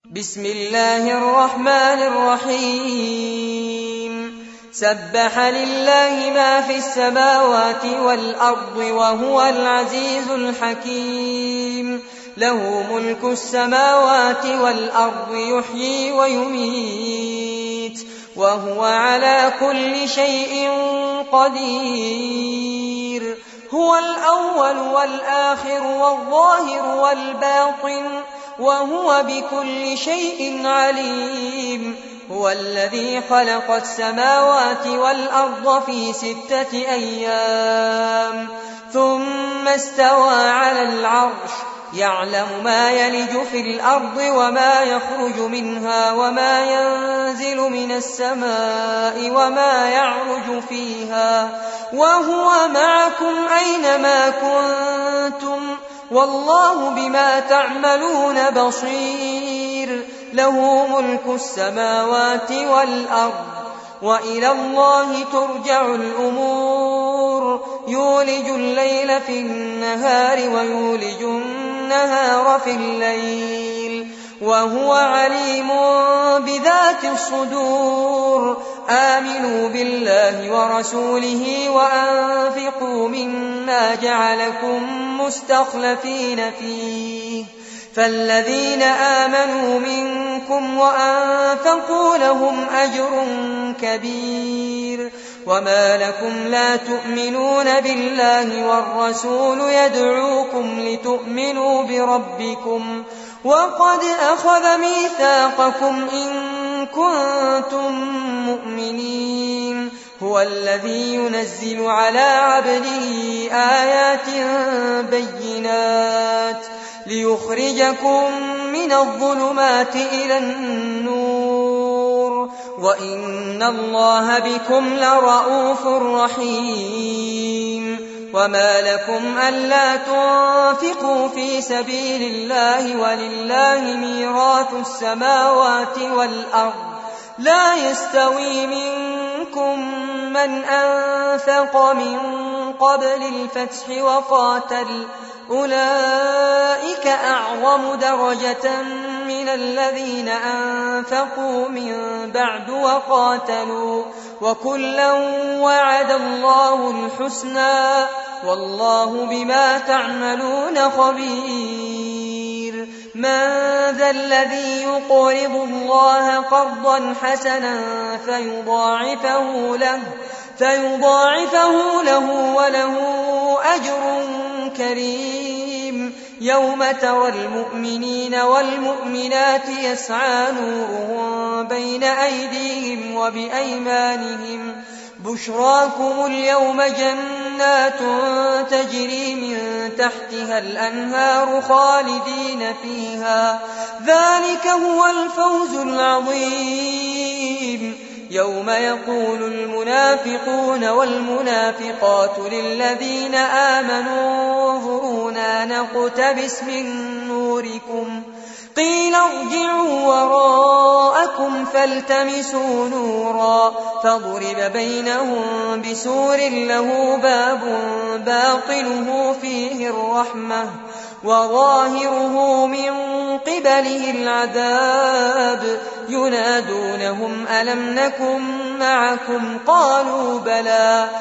بسم الله الرحمن الرحيم سبح لله ما في السماوات والأرض وهو العزيز الحكيم له ملك السماوات والأرض يحيي ويميت وهو على كل شيء قدير هو الأول والآخر والظاهر والباطن وهو بكل شيء عليم هو الذي خلق السماوات والأرض في 6 أيام ثم استوى على العرش يعلم ما يلج في الأرض وما يخرج منها وما ينزل من السماء وما يعرج فيها وهو معكم أينما كنتم والله بما تعملون بصير له ملك السماوات والأرض وإلى الله ترجع الأمور يولج الليل في النهار ويولج النهار في الليل وهو عليم بذات الصدور آمنوا بالله ورسوله وأنفقوا مما جعلكم مستخلفين فيه فالذين آمنوا منكم وأنفقوا لهم أجر كبير وما لكم لا تؤمنون بالله والرسول يدعوكم لتؤمنوا بربكم وقد أخذ ميثاقكم إن كنتم مؤمنين هو الذي ينزل على عبده آيات بينات ليخرجكم من الظلمات إلى النور وإن الله بكم لرءوف رحيم وما لكم ألا تنفقوا في سبيل الله ولله ميراث السماوات والأرض لا يستوي منكم من أنفق من قبل الفتح وقاتل أولئك أعظم درجة من الذين أنفقوا من بعد وقاتلوا وكلا وعد الله الحسنى والله بما تعملون خبير من ذا الذي يقرض الله قرضا حسنا فيضاعفه له وله أجر كريم يوم ترى المؤمنين والمؤمنات يسعى نورهم بين أيديهم وبأيمانهم بشراكم اليوم جنات تجري من تحتها الأنهار خالدين فيها ذلك هو الفوز العظيم يوم يقول المنافقون والمنافقات للذين آمنوا انظرونا نقتبس من نوركم قيل ارجعوا وراءكم فالتمسوا نورا فضرب بينهم بسور له باب باطنه فيه الرحمة وظاهره من قبله العذاب ينادونهم ألم نكن معكم قالوا بلى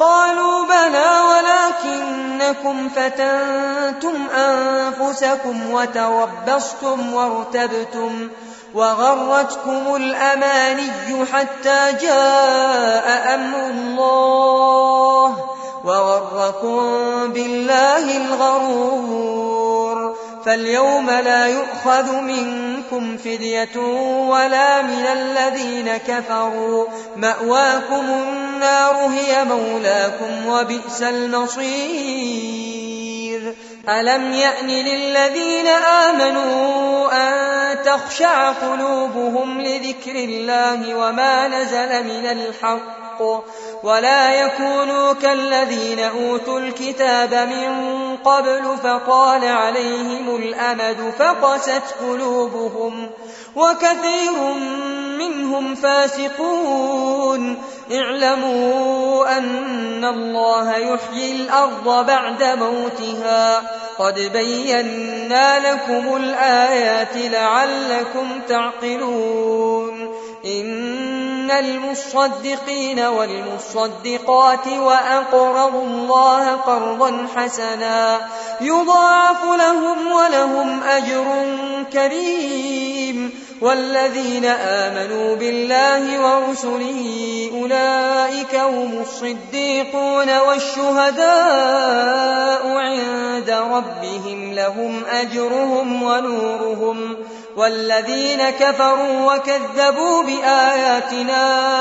ولكنكم فتنتم أنفسكم وتربصتم وارتبتم وغرتكم الأماني حتى جاء أمر الله وغركم بالله الغرور فاليوم لا يؤخذ منكم فدية ولا من الذين كفروا مأواكم النار هي مولاكم وبئس المصير ألم يأن للذين آمنوا أن تخشع قلوبهم لذكر الله وما نزل من الحق ولا يكونوا كالذين أوتوا الكتاب من قبل فطال عليهم الأمد فقست قلوبهم وكثير منهم فاسقون اعلموا أن الله يحيي الأرض بعد موتها قد بينا لكم الآيات لعلكم تعقلون إن المصدقين والمصدقات وأقرضوا الله قرضا حسنا يضاعف لهم ولهم أجر كريم والذين آمنوا بالله ورسله أولئك هم الصديقون والشهداء عند ربهم لهم أجرهم ونورهم والذين كفروا وكذبوا بآياتنا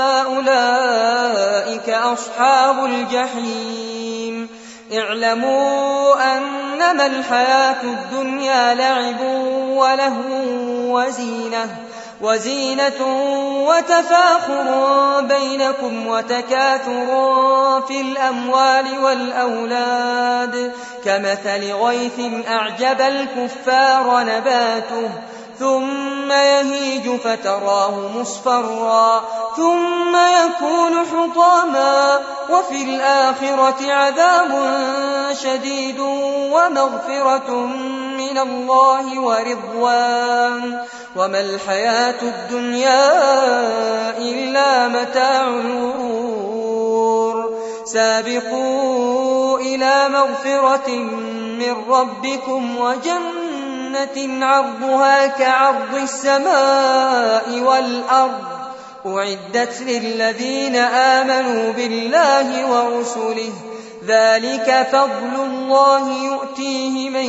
أولئك أصحاب الجحيم اعلموا أنما الحياة الدنيا لعب ولهو وزينة وتفاخر بينكم وتكاثر في الأموال والأولاد كمثل غيث أعجب الكفار نباته ثم يهيج فتراه مصفرا ثم يكون حطاما وفي الآخرة عذاب شديد ومغفرة من الله ورضوان وما الحياة الدنيا إلا متاع الغرور سابقوا إلى مغفرة من ربكم وجنة عرضها كعرض السماء والأرض أعدت للذين آمنوا بالله ورسله ذلك فضل الله يؤتيه من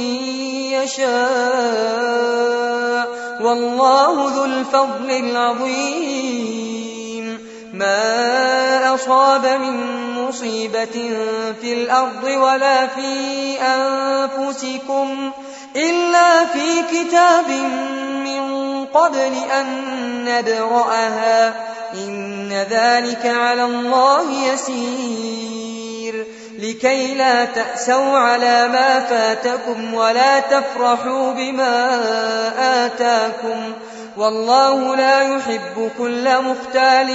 يشاء والله ذو الفضل العظيم ما أصاب من مصيبة في الأرض ولا في أنفسكم إلا في كتاب من قبل أن نبرأها إن ذلك على الله يسير لكي لا تأسوا على ما فاتكم ولا تفرحوا بما آتاكم والله لا يحب كل مختال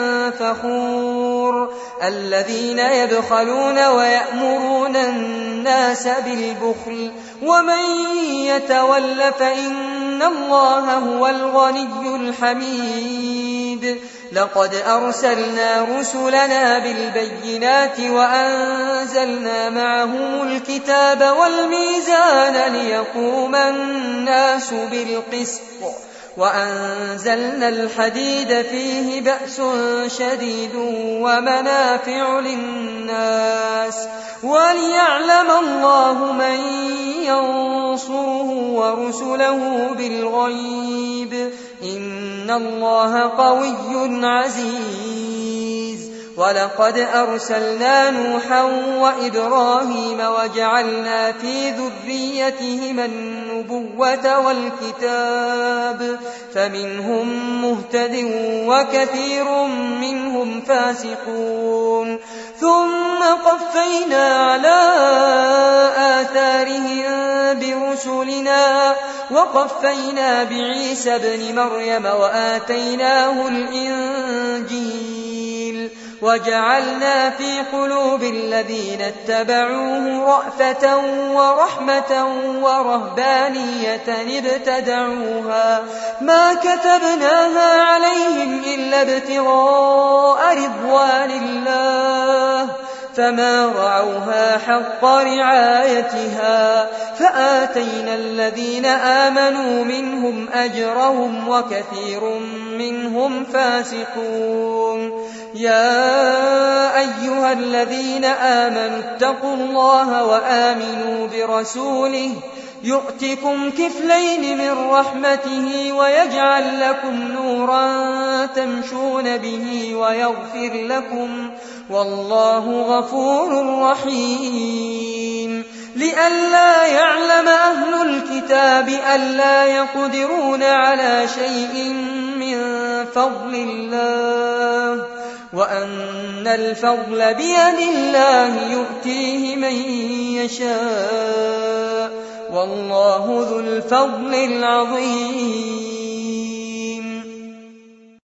فخور الذين يبخلون ويأمرون الناس بالبخل ومن يتول فإن الله هو الغني الحميد لقد أرسلنا رسلنا بالبينات وأنزلنا معهم الكتاب والميزان ليقوم الناس بالقسط وأنزلنا الحديد فيه بأس شديد ومنافع للناس وليعلم الله من ينصره ورسله بالغيب إن الله قوي عزيز ولقد أرسلنا نوحا وإبراهيم وجعلنا في ذريتهما النبوة والكتاب فمنهم مهتد وكثير منهم فاسقون ثم قفينا على آثارهم برسلنا وقفينا بعيسى ابن مريم وآتيناه الإنجيل وجعلنا في قلوب الذين اتبعوه رأفة ورحمة ورهبانية ابتدعوها ما كتبناها عليهم إلا ابتغاء رضوان الله فما رعوها حق رعايتها فآتينا الذين آمنوا منهم أجرهم وكثير منهم فاسقون يا أيها الذين آمنوا اتقوا الله وآمنوا برسوله يؤتكم كفلين من رحمته ويجعل لكم نورا تمشون به ويغفر لكم والله غفور رحيم لئلا يعلم أهل الكتاب ألا يقدرون على شيء من فضل الله وأن الفضل بيد الله يؤتيه من يشاء والله ذو الفضل العظيم